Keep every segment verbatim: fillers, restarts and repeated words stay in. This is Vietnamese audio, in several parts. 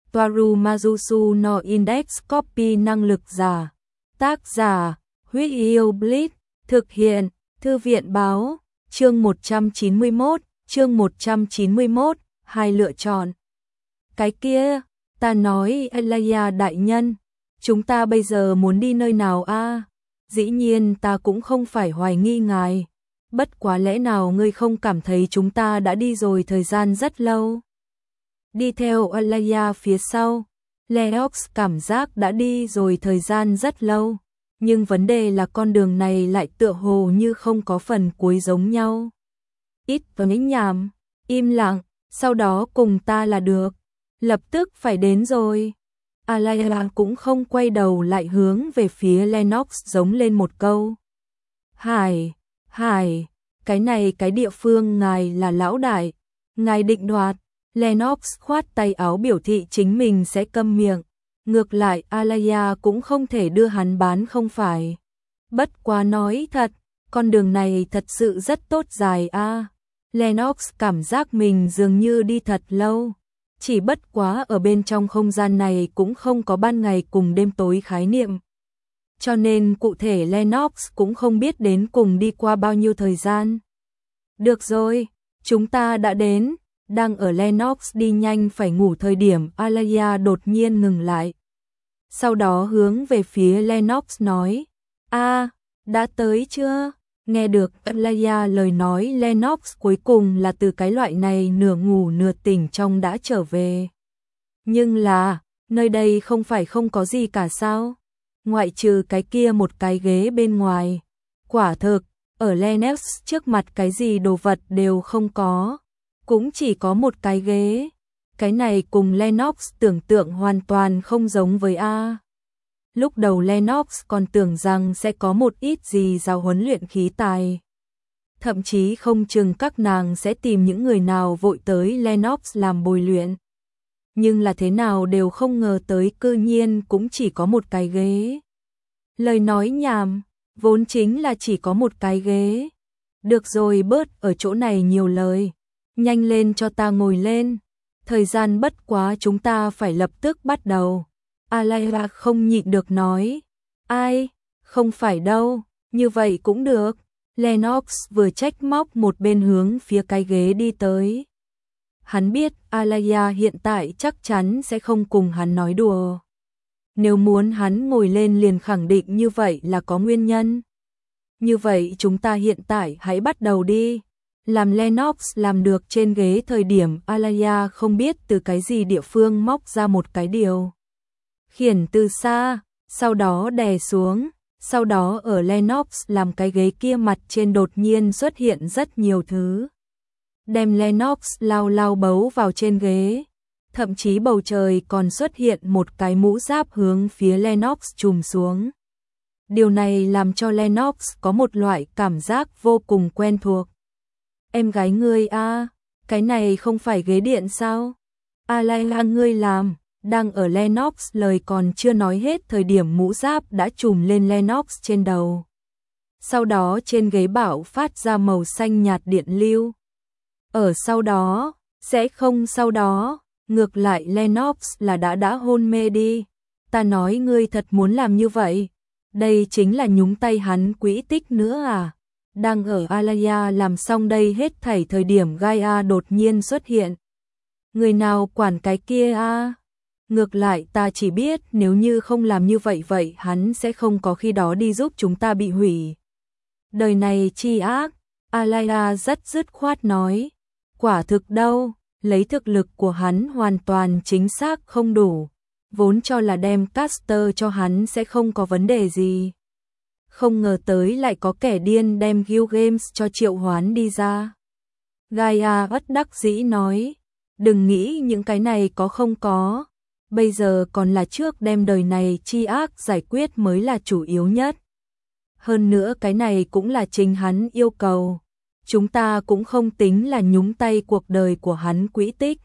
Toaru Majusu no Index Copy năng lực giả. Tác giả, Huyết Yêu Blitz, thực hiện, Thư viện báo, chương một trăm chín mươi mốt, chương một trăm chín mươi mốt, hai lựa chọn. Cái kia, ta nói Alaya đại nhân, chúng ta bây giờ muốn đi nơi nào a? Dĩ nhiên ta cũng không phải hoài nghi ngài, bất quá lẽ nào ngươi không cảm thấy chúng ta đã đi rồi thời gian rất lâu? Đi theo Alaya phía sau, Leox cảm giác đã đi rồi thời gian rất lâu, nhưng vấn đề là con đường này lại tựa hồ như không có phần cuối giống nhau. Ít nói nhảm, im lặng, sau đó cùng ta là được, lập tức phải đến rồi. Alaya cũng không quay đầu lại hướng về phía Lennox giống lên một câu. Hải, Hải, cái này cái địa phương ngài là lão đại, ngài định đoạt. Lennox khoát tay áo biểu thị chính mình sẽ câm miệng, ngược lại Alaya cũng không thể đưa hắn bán không phải. Bất quá nói thật, con đường này thật sự rất tốt dài a. Lennox cảm giác mình dường như đi thật lâu, chỉ bất quá ở bên trong không gian này cũng không có ban ngày cùng đêm tối khái niệm. Cho nên cụ thể Lennox cũng không biết đến cùng đi qua bao nhiêu thời gian. Được rồi, chúng ta đã đến. Đang ở Lennox đi nhanh phải ngủ thời điểm Alaya đột nhiên ngừng lại. Sau đó hướng về phía Lennox nói, a, đã tới chưa? Nghe được Alaya lời nói Lennox cuối cùng là từ cái loại này nửa ngủ nửa tỉnh trong đã trở về. Nhưng là, nơi đây không phải không có gì cả sao? Ngoại trừ cái kia một cái ghế bên ngoài. Quả thực, ở Lennox trước mặt cái gì đồ vật đều không có. Cũng chỉ có một cái ghế. Cái này cùng Lennox tưởng tượng hoàn toàn không giống với A. Lúc đầu Lennox còn tưởng rằng sẽ có một ít gì giáo huấn luyện khí tài. Thậm chí không chừng các nàng sẽ tìm những người nào vội tới Lennox làm bồi luyện. Nhưng là thế nào đều không ngờ tới cư nhiên cũng chỉ có một cái ghế. Lời nói nhảm, vốn chính là chỉ có một cái ghế. Được rồi, bớt ở chỗ này nhiều lời. Nhanh lên cho ta ngồi lên. Thời gian bất quá chúng ta phải lập tức bắt đầu. Alaya không nhịn được nói. Ai? Không phải đâu. Như vậy cũng được. Lennox vừa trách móc một bên hướng phía cái ghế đi tới. Hắn biết Alaya hiện tại chắc chắn sẽ không cùng hắn nói đùa. Nếu muốn hắn ngồi lên liền khẳng định như vậy là có nguyên nhân. Như vậy chúng ta hiện tại hãy bắt đầu đi. Làm Lennox làm được trên ghế thời điểm Alaya không biết từ cái gì địa phương móc ra một cái điều khiển từ xa, sau đó đè xuống, sau đó ở Lennox làm cái ghế kia mặt trên đột nhiên xuất hiện rất nhiều thứ. Đem Lennox lao lao bấu vào trên ghế, thậm chí bầu trời còn xuất hiện một cái mũ giáp hướng phía Lennox trùm xuống. Điều này làm cho Lennox có một loại cảm giác vô cùng quen thuộc. Em gái ngươi a, cái này không phải ghế điện sao? Alaya ngươi làm, đang ở Lennox lời còn chưa nói hết thời điểm mũ giáp đã trùm lên Lennox trên đầu. Sau đó trên ghế bảo phát ra màu xanh nhạt điện lưu. Ở sau đó, sẽ không sau đó, ngược lại Lennox là đã đã hôn mê đi. Ta nói ngươi thật muốn làm như vậy, đây chính là nhúng tay hắn quỹ tích nữa à? Đang ở Alaya làm xong đây hết thảy thời điểm Gaia đột nhiên xuất hiện. Người nào quản cái kia a? Ngược lại ta chỉ biết nếu như không làm như vậy vậy hắn sẽ không có khi đó đi giúp chúng ta bị hủy. Đời này chi ác, Alaya rất dứt khoát nói. Quả thực đâu, lấy thực lực của hắn hoàn toàn chính xác không đủ. Vốn cho là đem caster cho hắn sẽ không có vấn đề gì. Không ngờ tới lại có kẻ điên đem Guild Games cho triệu hoán đi ra. Gaia bất đắc dĩ nói, đừng nghĩ những cái này có không có, bây giờ còn là trước đem đời này chi ác giải quyết mới là chủ yếu nhất. Hơn nữa cái này cũng là chính hắn yêu cầu, chúng ta cũng không tính là nhúng tay cuộc đời của hắn quỹ tích.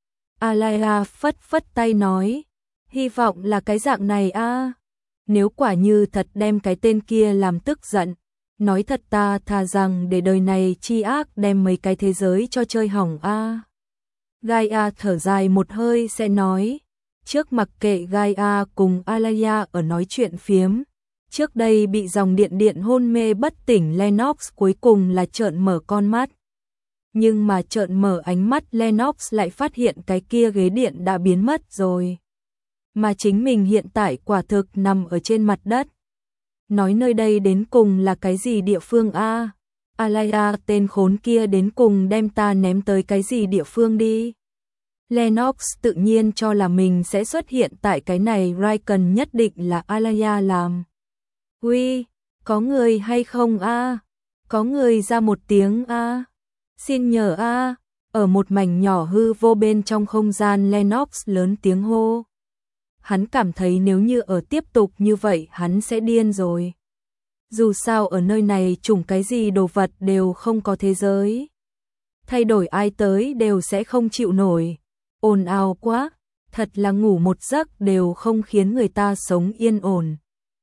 Alaya phất phất tay nói, hy vọng là cái dạng này a. Nếu quả như thật đem cái tên kia làm tức giận, nói thật ta thà rằng để đời này chi ác đem mấy cái thế giới cho chơi hỏng a. Gaia thở dài một hơi sẽ nói, trước mặc kệ Gaia cùng Alaya ở nói chuyện phiếm. Trước đây bị dòng điện điện hôn mê bất tỉnh Lennox cuối cùng là trợn mở con mắt. Nhưng mà trợn mở ánh mắt Lennox lại phát hiện cái kia ghế điện đã biến mất rồi. Mà chính mình hiện tại quả thực nằm ở trên mặt đất. Nói nơi đây đến cùng là cái gì địa phương a? Alaya tên khốn kia đến cùng đem ta ném tới cái gì địa phương đi? Lennox tự nhiên cho là mình sẽ xuất hiện tại cái này, Raikkonen nhất định là Alaya làm. Uy, có người hay không a? Có người ra một tiếng a? Xin nhờ a. Ở một mảnh nhỏ hư vô bên trong không gian Lennox lớn tiếng hô. Hắn cảm thấy nếu như ở tiếp tục như vậy hắn sẽ điên rồi. Dù sao ở nơi này chủng cái gì đồ vật đều không có thế giới. Thay đổi ai tới đều sẽ không chịu nổi. Ồn ào quá, thật là ngủ một giấc đều không khiến người ta sống yên ổn.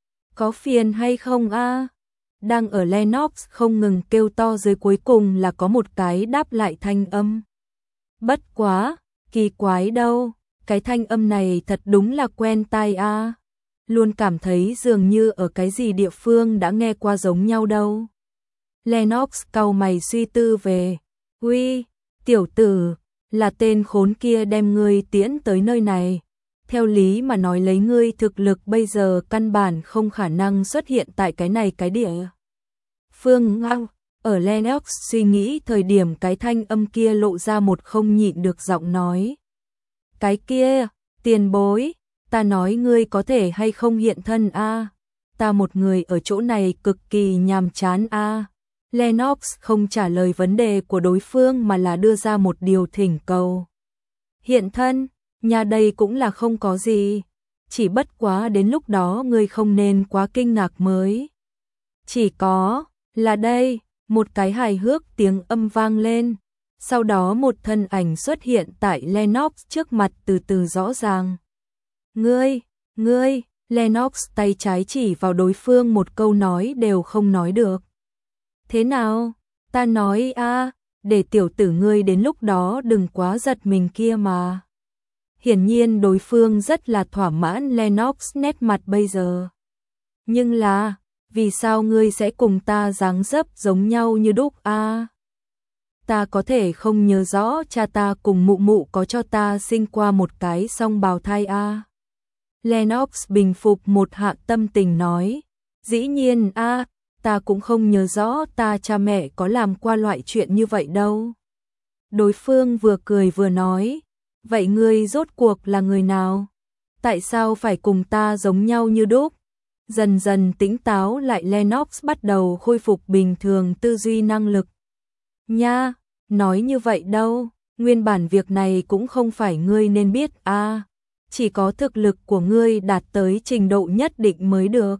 Có phiền hay không a? Đang ở Lennox không ngừng kêu to dưới cuối cùng là có một cái đáp lại thanh âm. Bất quá, kỳ quái đâu, cái thanh âm này thật đúng là quen tai a. Luôn cảm thấy dường như ở cái gì địa phương đã nghe qua giống nhau đâu. Lennox cau mày suy tư về. Uy, tiểu tử, là tên khốn kia đem ngươi tiễn tới nơi này. Theo lý mà nói lấy ngươi thực lực bây giờ căn bản không khả năng xuất hiện tại cái này cái địa. Phương Ngao, ở Lennox suy nghĩ thời điểm cái thanh âm kia lộ ra một không nhịn được giọng nói. Cái kia, tiền bối, ta nói ngươi có thể hay không hiện thân a? Ta một người ở chỗ này cực kỳ nhàm chán a. Lennox không trả lời vấn đề của đối phương mà là đưa ra một điều thỉnh cầu. Hiện thân, nhà đây cũng là không có gì, chỉ bất quá đến lúc đó ngươi không nên quá kinh ngạc mới. Chỉ có, là đây, một cái hài hước tiếng âm vang lên, sau đó một thân ảnh xuất hiện tại Lennox trước mặt từ từ rõ ràng. Ngươi, ngươi, Lennox tay trái chỉ vào đối phương một câu nói đều không nói được. Thế nào, ta nói a, để tiểu tử ngươi đến lúc đó đừng quá giật mình kia mà. Hiển nhiên đối phương rất là thỏa mãn Lennox nét mặt bây giờ. Nhưng là, vì sao ngươi sẽ cùng ta dáng dấp giống nhau như đúc a? Ta có thể không nhớ rõ cha ta cùng mụ mụ có cho ta sinh qua một cái song bào thai a. Lennox bình phục một hạ tâm tình nói, dĩ nhiên a, ta cũng không nhớ rõ ta cha mẹ có làm qua loại chuyện như vậy đâu. Đối phương vừa cười vừa nói, vậy ngươi rốt cuộc là người nào? Tại sao phải cùng ta giống nhau như đúc? Dần dần tỉnh táo lại Lennox bắt đầu khôi phục bình thường tư duy năng lực. Nha, nói như vậy đâu, nguyên bản việc này cũng không phải ngươi nên biết a, à, chỉ có thực lực của ngươi đạt tới trình độ nhất định mới được.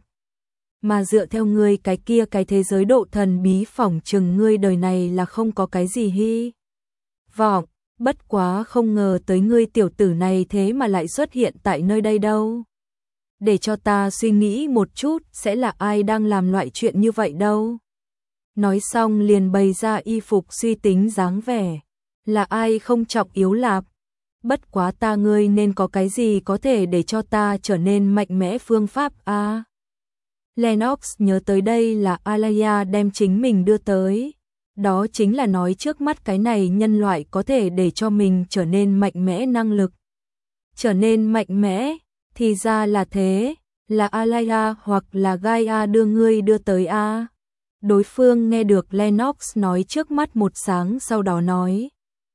Mà dựa theo ngươi cái kia cái thế giới độ thần bí phỏng chừng ngươi đời này là không có cái gì hy vọng, bất quá không ngờ tới ngươi tiểu tử này thế mà lại xuất hiện tại nơi đây đâu. Để cho ta suy nghĩ một chút sẽ là ai đang làm loại chuyện như vậy đâu. Nói xong liền bày ra y phục suy tính dáng vẻ. Là ai không trọng yếu lạp. Bất quá ta ngươi nên có cái gì có thể để cho ta trở nên mạnh mẽ phương pháp a. À, Lennox nhớ tới đây là Alaya đem chính mình đưa tới. Đó chính là nói trước mắt cái này nhân loại có thể để cho mình trở nên mạnh mẽ năng lực. Trở nên mạnh mẽ, thì ra là thế, là Alaya hoặc là Gaia đưa ngươi đưa tới a. À. Đối phương nghe được Lennox nói trước mắt một sáng sau đó nói.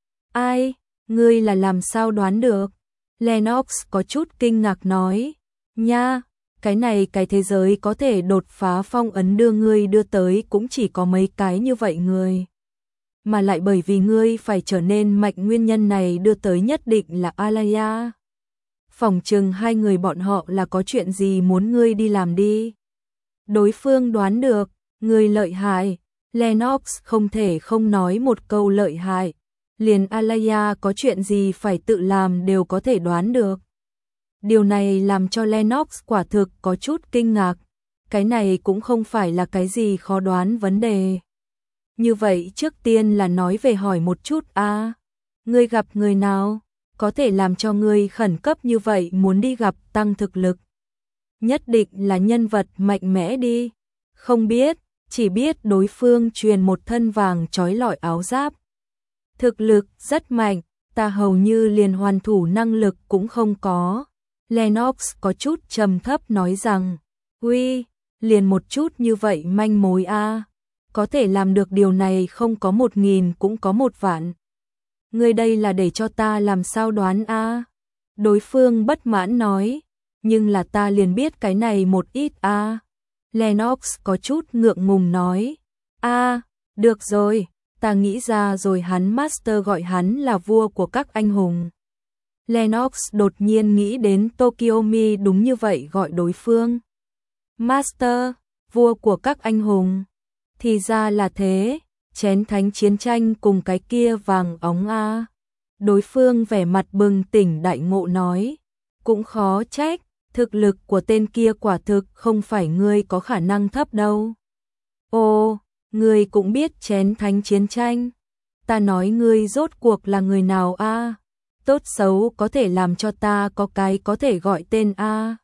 Ai, ngươi là làm sao đoán được? Lennox có chút kinh ngạc nói. Nha, cái này cái thế giới có thể đột phá phong ấn đưa ngươi đưa tới cũng chỉ có mấy cái như vậy người. Mà lại bởi vì ngươi phải trở nên mạnh nguyên nhân này đưa tới nhất định là Alaya. Phỏng chừng hai người bọn họ là có chuyện gì muốn ngươi đi làm đi. Đối phương đoán được, ngươi lợi hại. Lennox không thể không nói một câu lợi hại. Liền Alaya có chuyện gì phải tự làm đều có thể đoán được. Điều này làm cho Lennox quả thực có chút kinh ngạc. Cái này cũng không phải là cái gì khó đoán vấn đề. Như vậy trước tiên là nói về hỏi một chút a, à, ngươi gặp người nào? có thể làm cho ngươi khẩn cấp như vậy muốn đi gặp tăng thực lực. Nhất định là nhân vật mạnh mẽ đi. Không biết, chỉ biết đối phương truyền một thân vàng trói lọi áo giáp. Thực lực rất mạnh, ta hầu như liền hoàn thủ năng lực cũng không có. Lennox có chút trầm thấp nói rằng, uy, liền một chút như vậy manh mối a, có thể làm được điều này không có một nghìn cũng có một vạn. Ngươi đây là để cho ta làm sao đoán a? Đối phương bất mãn nói, nhưng là ta liền biết cái này một ít a. Lennox có chút ngượng ngùng nói, a, được rồi, ta nghĩ ra rồi, hắn Master gọi hắn là vua của các anh hùng. Lennox đột nhiên nghĩ đến Tokiomi đúng như vậy gọi đối phương. Master, vua của các anh hùng. Thì ra là thế, chén thánh chiến tranh cùng cái kia vàng óng a. Đối phương vẻ mặt bừng tỉnh đại ngộ nói, cũng khó trách, thực lực của tên kia quả thực không phải ngươi có khả năng thấp đâu. Ồ, ngươi cũng biết chén thánh chiến tranh. Ta nói ngươi rốt cuộc là người nào a? Tốt xấu có thể làm cho ta có cái có thể gọi tên a.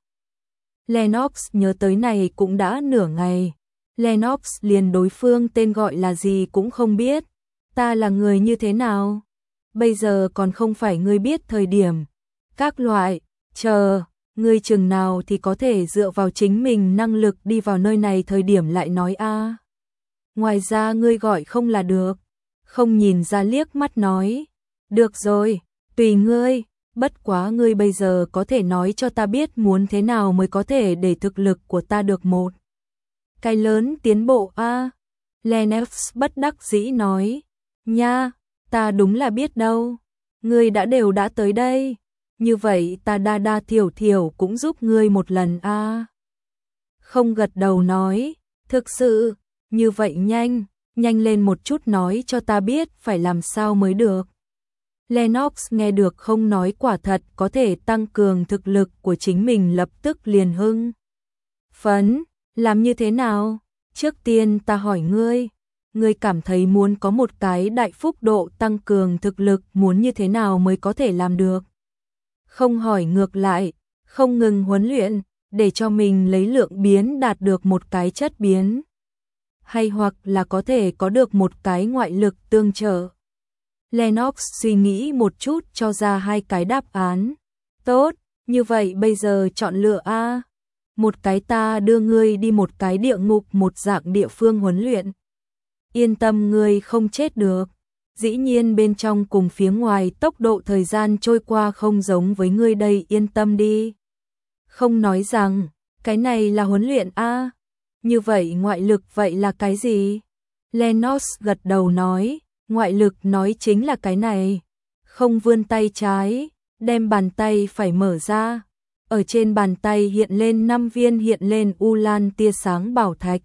Lennox nhớ tới này cũng đã nửa ngày. Lennox liền đối phương tên gọi là gì cũng không biết. Ta là người như thế nào? Bây giờ còn không phải ngươi biết thời điểm. Các loại, chờ, ngươi chừng nào thì có thể dựa vào chính mình năng lực đi vào nơi này thời điểm lại nói a. Ngoài ra ngươi gọi không là được. Không nhìn ra liếc mắt nói. Được rồi, tùy ngươi, bất quá ngươi bây giờ có thể nói cho ta biết muốn thế nào mới có thể để thực lực của ta được một cái lớn tiến bộ a. Lennox bất đắc dĩ nói, nha, ta đúng là biết đâu, ngươi đã đều đã tới đây, như vậy ta đa đa thiểu thiểu cũng giúp ngươi một lần a. Không gật đầu nói, thực sự, như vậy nhanh, nhanh lên một chút nói cho ta biết phải làm sao mới được. Lennox nghe được không nói quả thật có thể tăng cường thực lực của chính mình lập tức liền hưng phấn, làm như thế nào? Trước tiên ta hỏi ngươi, ngươi cảm thấy muốn có một cái đại phúc độ tăng cường thực lực muốn như thế nào mới có thể làm được? Không hỏi ngược lại, không ngừng huấn luyện, để cho mình lấy lượng biến đạt được một cái chất biến. Hay hoặc là có thể có được một cái ngoại lực tương trợ. Lennox suy nghĩ một chút cho ra hai cái đáp án. Tốt, như vậy bây giờ chọn lựa a. Một cái ta đưa ngươi đi một cái địa ngục một dạng địa phương huấn luyện. Yên tâm ngươi không chết được. Dĩ nhiên bên trong cùng phía ngoài tốc độ thời gian trôi qua không giống với ngươi đây, yên tâm đi. Không nói rằng, cái này là huấn luyện a. Như vậy ngoại lực vậy là cái gì? Lennox gật đầu nói, ngoại lực nói chính là cái này. Không vươn tay trái, đem bàn tay phải mở ra. Ở trên bàn tay hiện lên năm viên hiện lên u lan tia sáng bảo thạch.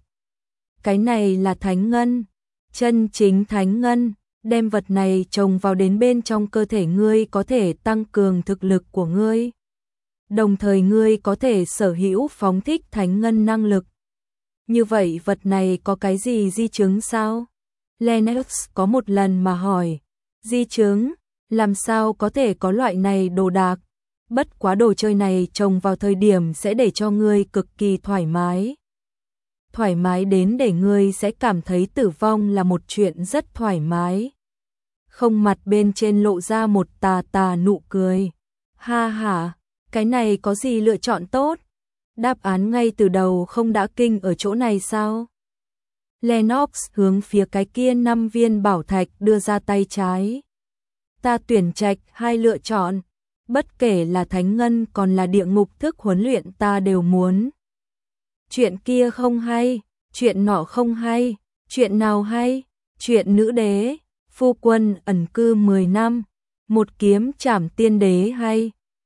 Cái này là thánh ngân, chân chính thánh ngân, đem vật này trồng vào đến bên trong cơ thể ngươi có thể tăng cường thực lực của ngươi. Đồng thời ngươi có thể sở hữu phóng thích thánh ngân năng lực. Như vậy vật này có cái gì di chứng sao? Lennox có một lần mà hỏi, di chứng, làm sao có thể có loại này đồ đạc? Bất quá đồ chơi này trồng vào thời điểm sẽ để cho ngươi cực kỳ thoải mái. Thoải mái đến để ngươi sẽ cảm thấy tử vong là một chuyện rất thoải mái. Không, mặt bên trên lộ ra một tà tà nụ cười. Ha ha, cái này có gì lựa chọn tốt? Đáp án ngay từ đầu không đã kinh ở chỗ này sao? Lennox hướng phía cái kia năm viên bảo thạch đưa ra tay trái. Ta tuyển trạch hai lựa chọn. Bất kể là thánh ngân còn là địa ngục thức huấn luyện ta đều muốn. Chuyện kia không hay, chuyện nọ không hay, chuyện nào hay? Chuyện nữ đế, phu quân ẩn cư mười năm, một kiếm trảm tiên đế hay,